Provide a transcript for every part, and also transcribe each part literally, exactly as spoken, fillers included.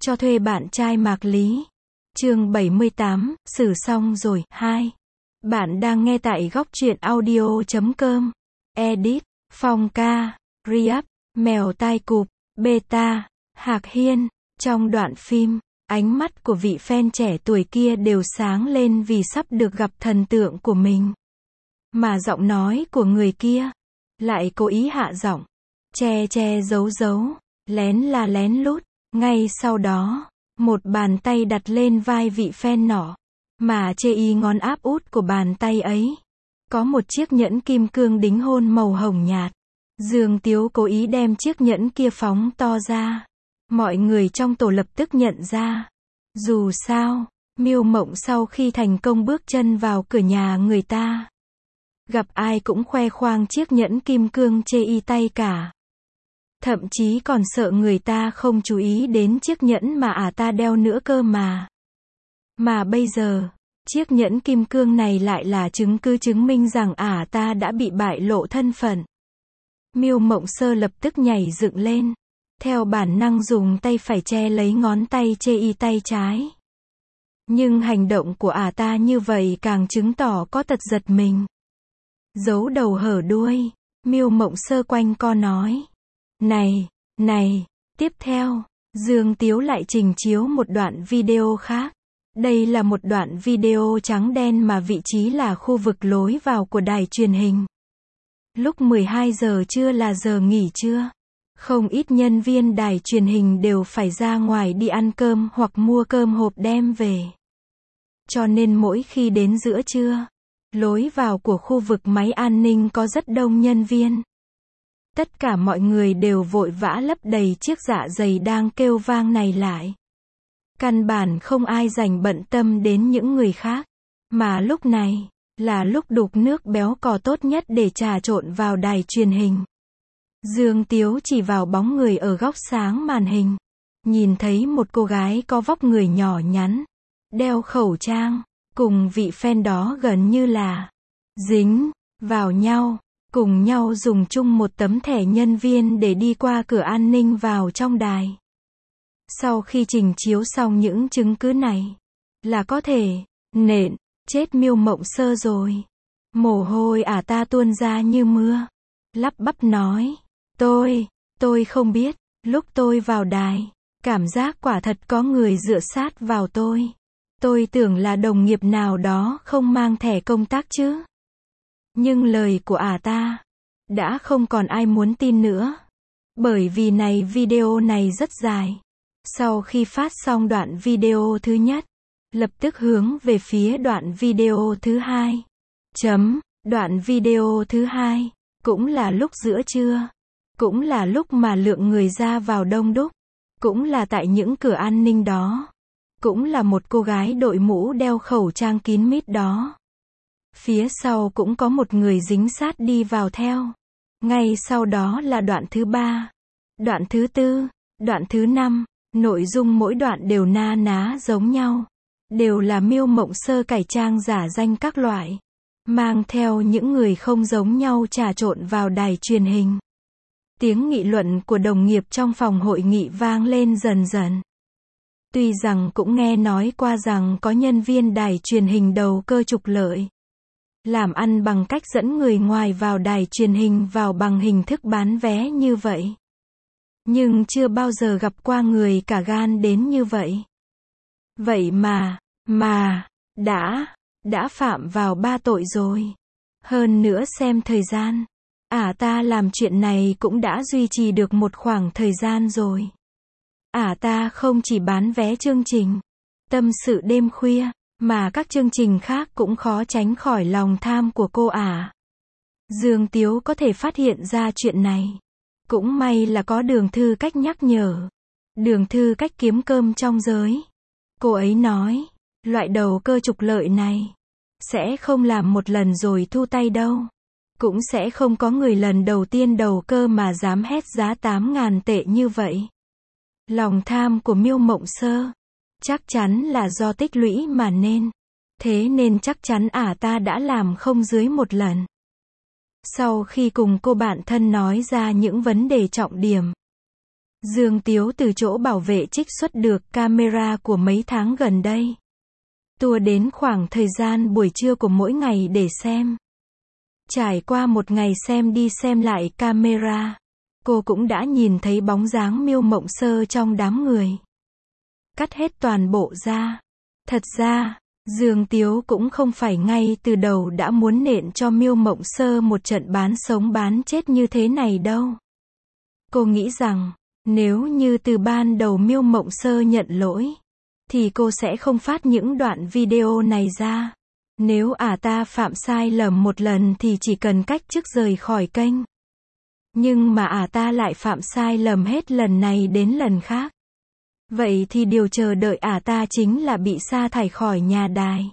cho thuê bạn trai Mạc Lý. Chương bảy mươi tám, xử xong rồi, hai. Bạn đang nghe tại góc truyện audio chấm com. Edit, Phong ca, Riap, Mèo tai cụp, Beta, Hạc Hiên. Trong đoạn phim, ánh mắt của vị fan trẻ tuổi kia đều sáng lên vì sắp được gặp thần tượng của mình. Mà giọng nói của người kia lại cố ý hạ giọng, che che giấu giấu, lén là lén lút. Ngay sau đó, một bàn tay đặt lên vai vị fan nọ, mà chê y ngón áp út của bàn tay ấy có một chiếc nhẫn kim cương đính hôn màu hồng nhạt. Dương Tiếu cố ý đem chiếc nhẫn kia phóng to ra. Mọi người trong tổ lập tức nhận ra. Dù sao, Miêu Mộng sau khi thành công bước chân vào cửa nhà người ta, gặp ai cũng khoe khoang chiếc nhẫn kim cương chê y tay cả. Thậm chí còn sợ người ta không chú ý đến chiếc nhẫn mà ả ta đeo nữa cơ mà. Mà bây giờ, chiếc nhẫn kim cương này lại là chứng cứ chứng minh rằng ả ta đã bị bại lộ thân phận. Miêu Mộng Sơ lập tức nhảy dựng lên, theo bản năng dùng tay phải che lấy ngón tay chê y tay trái. Nhưng hành động của ả ta như vậy càng chứng tỏ có tật giật mình. Giấu đầu hở đuôi, Miêu Mộng Sơ quanh co nói. Này, này, tiếp theo, Dương Tiếu lại trình chiếu một đoạn video khác. Đây là một đoạn video trắng đen mà vị trí là khu vực lối vào của đài truyền hình. Lúc mười hai giờ trưa là giờ nghỉ trưa. Không ít nhân viên đài truyền hình đều phải ra ngoài đi ăn cơm hoặc mua cơm hộp đem về. Cho nên mỗi khi đến giữa trưa, lối vào của khu vực máy an ninh có rất đông nhân viên. Tất cả mọi người đều vội vã lấp đầy chiếc dạ dày đang kêu vang này lại. Căn bản không ai dành bận tâm đến những người khác. Mà lúc này, là lúc đục nước béo cò tốt nhất để trà trộn vào đài truyền hình. Dương Tiếu chỉ vào bóng người ở góc sáng màn hình. Nhìn thấy một cô gái có vóc người nhỏ nhắn, đeo khẩu trang, cùng vị fan đó gần như là dính vào nhau. Cùng nhau dùng chung một tấm thẻ nhân viên để đi qua cửa an ninh vào trong đài. Sau khi trình chiếu xong những chứng cứ này, là có thể nện chết Miêu Mộng Sơ rồi. Mồ hôi ả ta tuôn ra như mưa, lắp bắp nói, tôi, tôi không biết, lúc tôi vào đài, cảm giác quả thật có người dựa sát vào tôi. Tôi tưởng là đồng nghiệp nào đó không mang thẻ công tác chứ. Nhưng lời của ả ta đã không còn ai muốn tin nữa. Bởi vì này video này rất dài. Sau khi phát xong đoạn video thứ nhất, lập tức hướng về phía đoạn video thứ hai. Chấm, đoạn video thứ hai, cũng là lúc giữa trưa. Cũng là lúc mà lượng người ra vào đông đúc. Cũng là tại những cửa an ninh đó. Cũng là một cô gái đội mũ đeo khẩu trang kín mít đó. Phía sau cũng có một người dính sát đi vào theo. Ngay sau đó là đoạn thứ ba, đoạn thứ tư, đoạn thứ năm. Nội dung mỗi đoạn đều na ná giống nhau. Đều là Miêu Mộng Sơ cải trang giả danh các loại, mang theo những người không giống nhau trà trộn vào đài truyền hình. Tiếng nghị luận của đồng nghiệp trong phòng hội nghị vang lên dần dần. Tuy rằng cũng nghe nói qua rằng có nhân viên đài truyền hình đầu cơ trục lợi, làm ăn bằng cách dẫn người ngoài vào đài truyền hình vào bằng hình thức bán vé như vậy. Nhưng chưa bao giờ gặp qua người cả gan đến như vậy. Vậy mà, mà, đã, đã phạm vào ba tội rồi. Hơn nữa xem thời gian, ả ta làm chuyện này cũng đã duy trì được một khoảng thời gian rồi. Ả ta không chỉ bán vé chương trình, tâm sự đêm khuya, mà các chương trình khác cũng khó tránh khỏi lòng tham của cô ả. Dương Tiếu có thể phát hiện ra chuyện này. Cũng may là có Đường Thư Cách nhắc nhở. Đường Thư Cách kiếm cơm trong giới. Cô ấy nói, loại đầu cơ trục lợi này sẽ không làm một lần rồi thu tay đâu. Cũng sẽ không có người lần đầu tiên đầu cơ mà dám hét giá tám ngàn tệ như vậy. Lòng tham của Miêu Mộng Sơ chắc chắn là do tích lũy mà nên. Thế nên chắc chắn ả ta đã làm không dưới một lần. Sau khi cùng cô bạn thân nói ra những vấn đề trọng điểm, Dương Tiếu từ chỗ bảo vệ trích xuất được camera của mấy tháng gần đây. Tua đến khoảng thời gian buổi trưa của mỗi ngày để xem. Trải qua một ngày xem đi xem lại camera, cô cũng đã nhìn thấy bóng dáng Miêu Mộng Sơ trong đám người. Cắt hết toàn bộ ra. Thật ra, Dương Tiếu cũng không phải ngay từ đầu đã muốn nện cho Miêu Mộng Sơ một trận bán sống bán chết như thế này đâu. Cô nghĩ rằng, nếu như từ ban đầu Miêu Mộng Sơ nhận lỗi, thì cô sẽ không phát những đoạn video này ra. Nếu ả ta phạm sai lầm một lần thì chỉ cần cách chức rời khỏi kênh. Nhưng mà ả ta lại phạm sai lầm hết lần này đến lần khác. Vậy thì điều chờ đợi ả ta chính là bị sa thải khỏi nhà đài.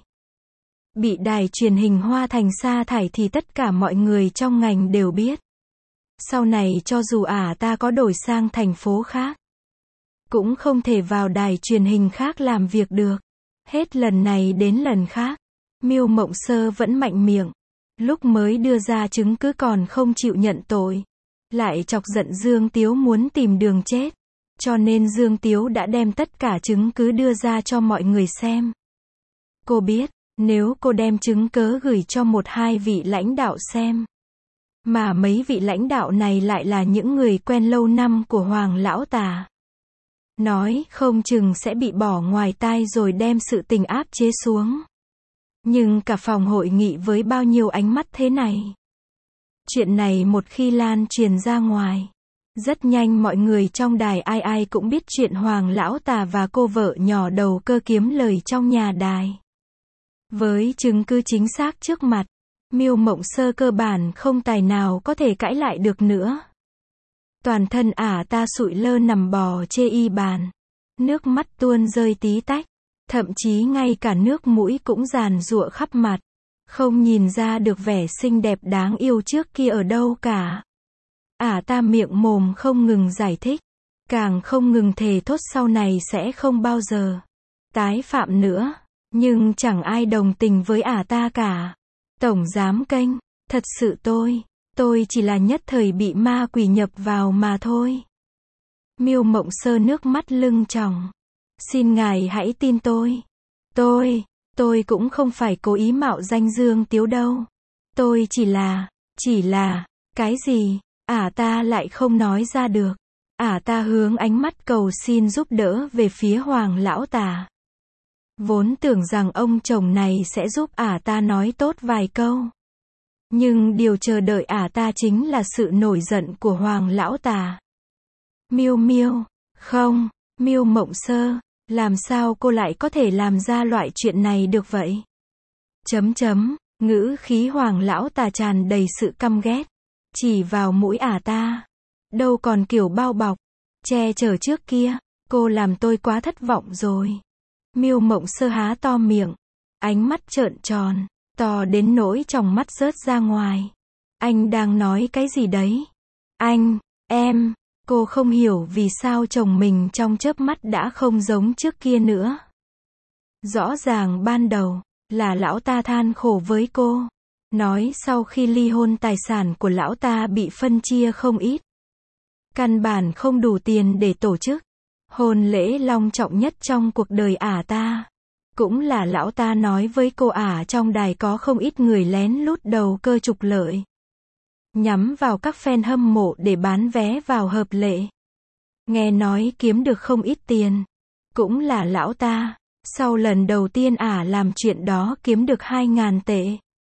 Bị đài truyền hình Hoa Thành sa thải thì tất cả mọi người trong ngành đều biết. Sau này cho dù ả ta có đổi sang thành phố khác, cũng không thể vào đài truyền hình khác làm việc được. Hết lần này đến lần khác, Miêu Mộng Sơ vẫn mạnh miệng. Lúc mới đưa ra chứng cứ còn không chịu nhận tội. Lại chọc giận Dương Tiếu muốn tìm đường chết. Cho nên Dương Tiếu đã đem tất cả chứng cứ đưa ra cho mọi người xem. Cô biết, nếu cô đem chứng cớ gửi cho một hai vị lãnh đạo xem, mà mấy vị lãnh đạo này lại là những người quen lâu năm của Hoàng Lão Tà, nói không chừng sẽ bị bỏ ngoài tai rồi đem sự tình áp chế xuống. Nhưng cả phòng hội nghị với bao nhiêu ánh mắt thế này. Chuyện này một khi lan truyền ra ngoài, rất nhanh mọi người trong đài ai ai cũng biết chuyện Hoàng Lão Tà và cô vợ nhỏ đầu cơ kiếm lời trong nhà đài. Với chứng cứ chính xác trước mặt, Miêu Mộng Sơ cơ bản không tài nào có thể cãi lại được nữa. Toàn thân ả ta sụi lơ nằm bò chê y bàn. Nước mắt tuôn rơi tí tách. Thậm chí ngay cả nước mũi cũng giàn giụa khắp mặt. Không nhìn ra được vẻ xinh đẹp đáng yêu trước kia ở đâu cả. Ả ta miệng mồm không ngừng giải thích. Càng không ngừng thề thốt sau này sẽ không bao giờ tái phạm nữa. Nhưng chẳng ai đồng tình với ả ta cả. Tổng giám kênh, thật sự tôi, tôi chỉ là nhất thời bị ma quỷ nhập vào mà thôi. Miêu Mộng Sơ nước mắt lưng tròng. Xin ngài hãy tin tôi. Tôi, tôi cũng không phải cố ý mạo danh Dương Tiếu đâu. Tôi chỉ là, chỉ là, cái gì, ả ta lại không nói ra được. Ả ta hướng ánh mắt cầu xin giúp đỡ về phía Hoàng Lão Tà. Vốn tưởng rằng ông chồng này sẽ giúp ả ta nói tốt vài câu. Nhưng điều chờ đợi ả ta chính là sự nổi giận của Hoàng Lão Tà. Miêu Miêu, không, Miêu Mộng Sơ, làm sao cô lại có thể làm ra loại chuyện này được vậy? Chấm chấm, ngữ khí Hoàng Lão Tà tràn đầy sự căm ghét. Chỉ vào mũi ả ta. Đâu còn kiểu bao bọc, che chở trước kia, cô làm tôi quá thất vọng rồi. Miêu Mộng Sơ há to miệng, ánh mắt trợn tròn, to đến nỗi tròng mắt rớt ra ngoài. Anh đang nói cái gì đấy? Anh, em, cô không hiểu vì sao chồng mình trong chớp mắt đã không giống trước kia nữa. Rõ ràng ban đầu, là lão ta than khổ với cô. Nói sau khi ly hôn tài sản của lão ta bị phân chia không ít. Căn bản không đủ tiền để tổ chức hôn lễ long trọng nhất trong cuộc đời ả ta. Cũng là lão ta nói với cô ả trong đài có không ít người lén lút đầu cơ trục lợi. Nhắm vào các fan hâm mộ để bán vé vào hợp lệ. Nghe nói kiếm được không ít tiền. Cũng là lão ta. Sau lần đầu tiên ả làm chuyện đó kiếm được hai ngàn tệ.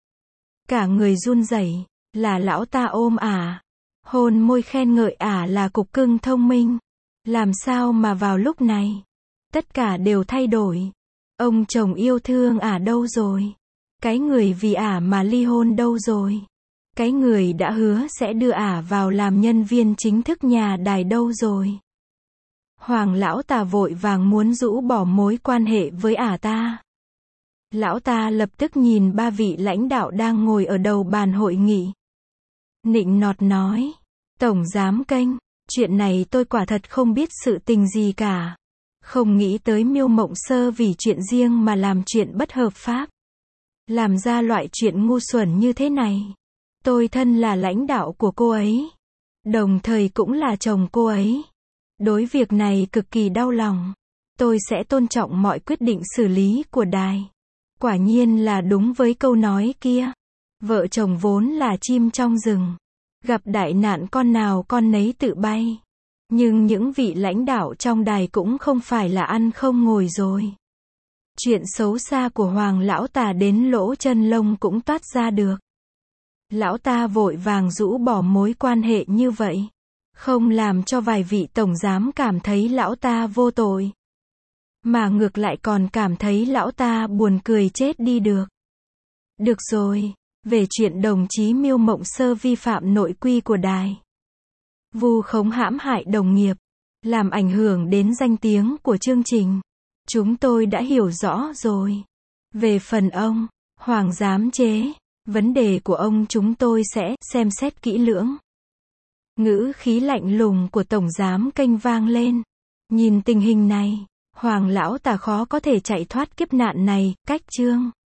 Cả người run rẩy, là lão ta ôm ả. Hôn môi khen ngợi ả là cục cưng thông minh. Làm sao mà vào lúc này, tất cả đều thay đổi. Ông chồng yêu thương ả đâu rồi? Cái người vì ả mà ly hôn đâu rồi? Cái người đã hứa sẽ đưa ả vào làm nhân viên chính thức nhà đài đâu rồi? Hoàng Lão Tà vội vàng muốn rũ bỏ mối quan hệ với ả ta. Lão ta lập tức nhìn ba vị lãnh đạo đang ngồi ở đầu bàn hội nghị. Nịnh nọt nói, Tổng giám kênh, chuyện này tôi quả thật không biết sự tình gì cả. Không nghĩ tới Miêu Mộng Sơ vì chuyện riêng mà làm chuyện bất hợp pháp. Làm ra loại chuyện ngu xuẩn như thế này. Tôi thân là lãnh đạo của cô ấy. Đồng thời cũng là chồng cô ấy. Đối việc này cực kỳ đau lòng. Tôi sẽ tôn trọng mọi quyết định xử lý của đài. Quả nhiên là đúng với câu nói kia. Vợ chồng vốn là chim trong rừng. Gặp đại nạn con nào con nấy tự bay. Nhưng những vị lãnh đạo trong đài cũng không phải là ăn không ngồi rồi. Chuyện xấu xa của Hoàng lão tà đến lỗ chân lông cũng toát ra được. Lão ta vội vàng rũ bỏ mối quan hệ như vậy. Không làm cho vài vị tổng giám cảm thấy lão ta vô tội. Mà ngược lại còn cảm thấy lão ta buồn cười chết đi được. Được rồi, về chuyện đồng chí Miêu Mộng Sơ vi phạm nội quy của đài. Vu khống hãm hại đồng nghiệp, làm ảnh hưởng đến danh tiếng của chương trình. Chúng tôi đã hiểu rõ rồi. Về phần ông, Hoàng giám chế, vấn đề của ông chúng tôi sẽ xem xét kỹ lưỡng. Ngữ khí lạnh lùng của tổng giám kênh vang lên. Nhìn tình hình này, Hoàng lão tà khó có thể chạy thoát kiếp nạn này, cách chương.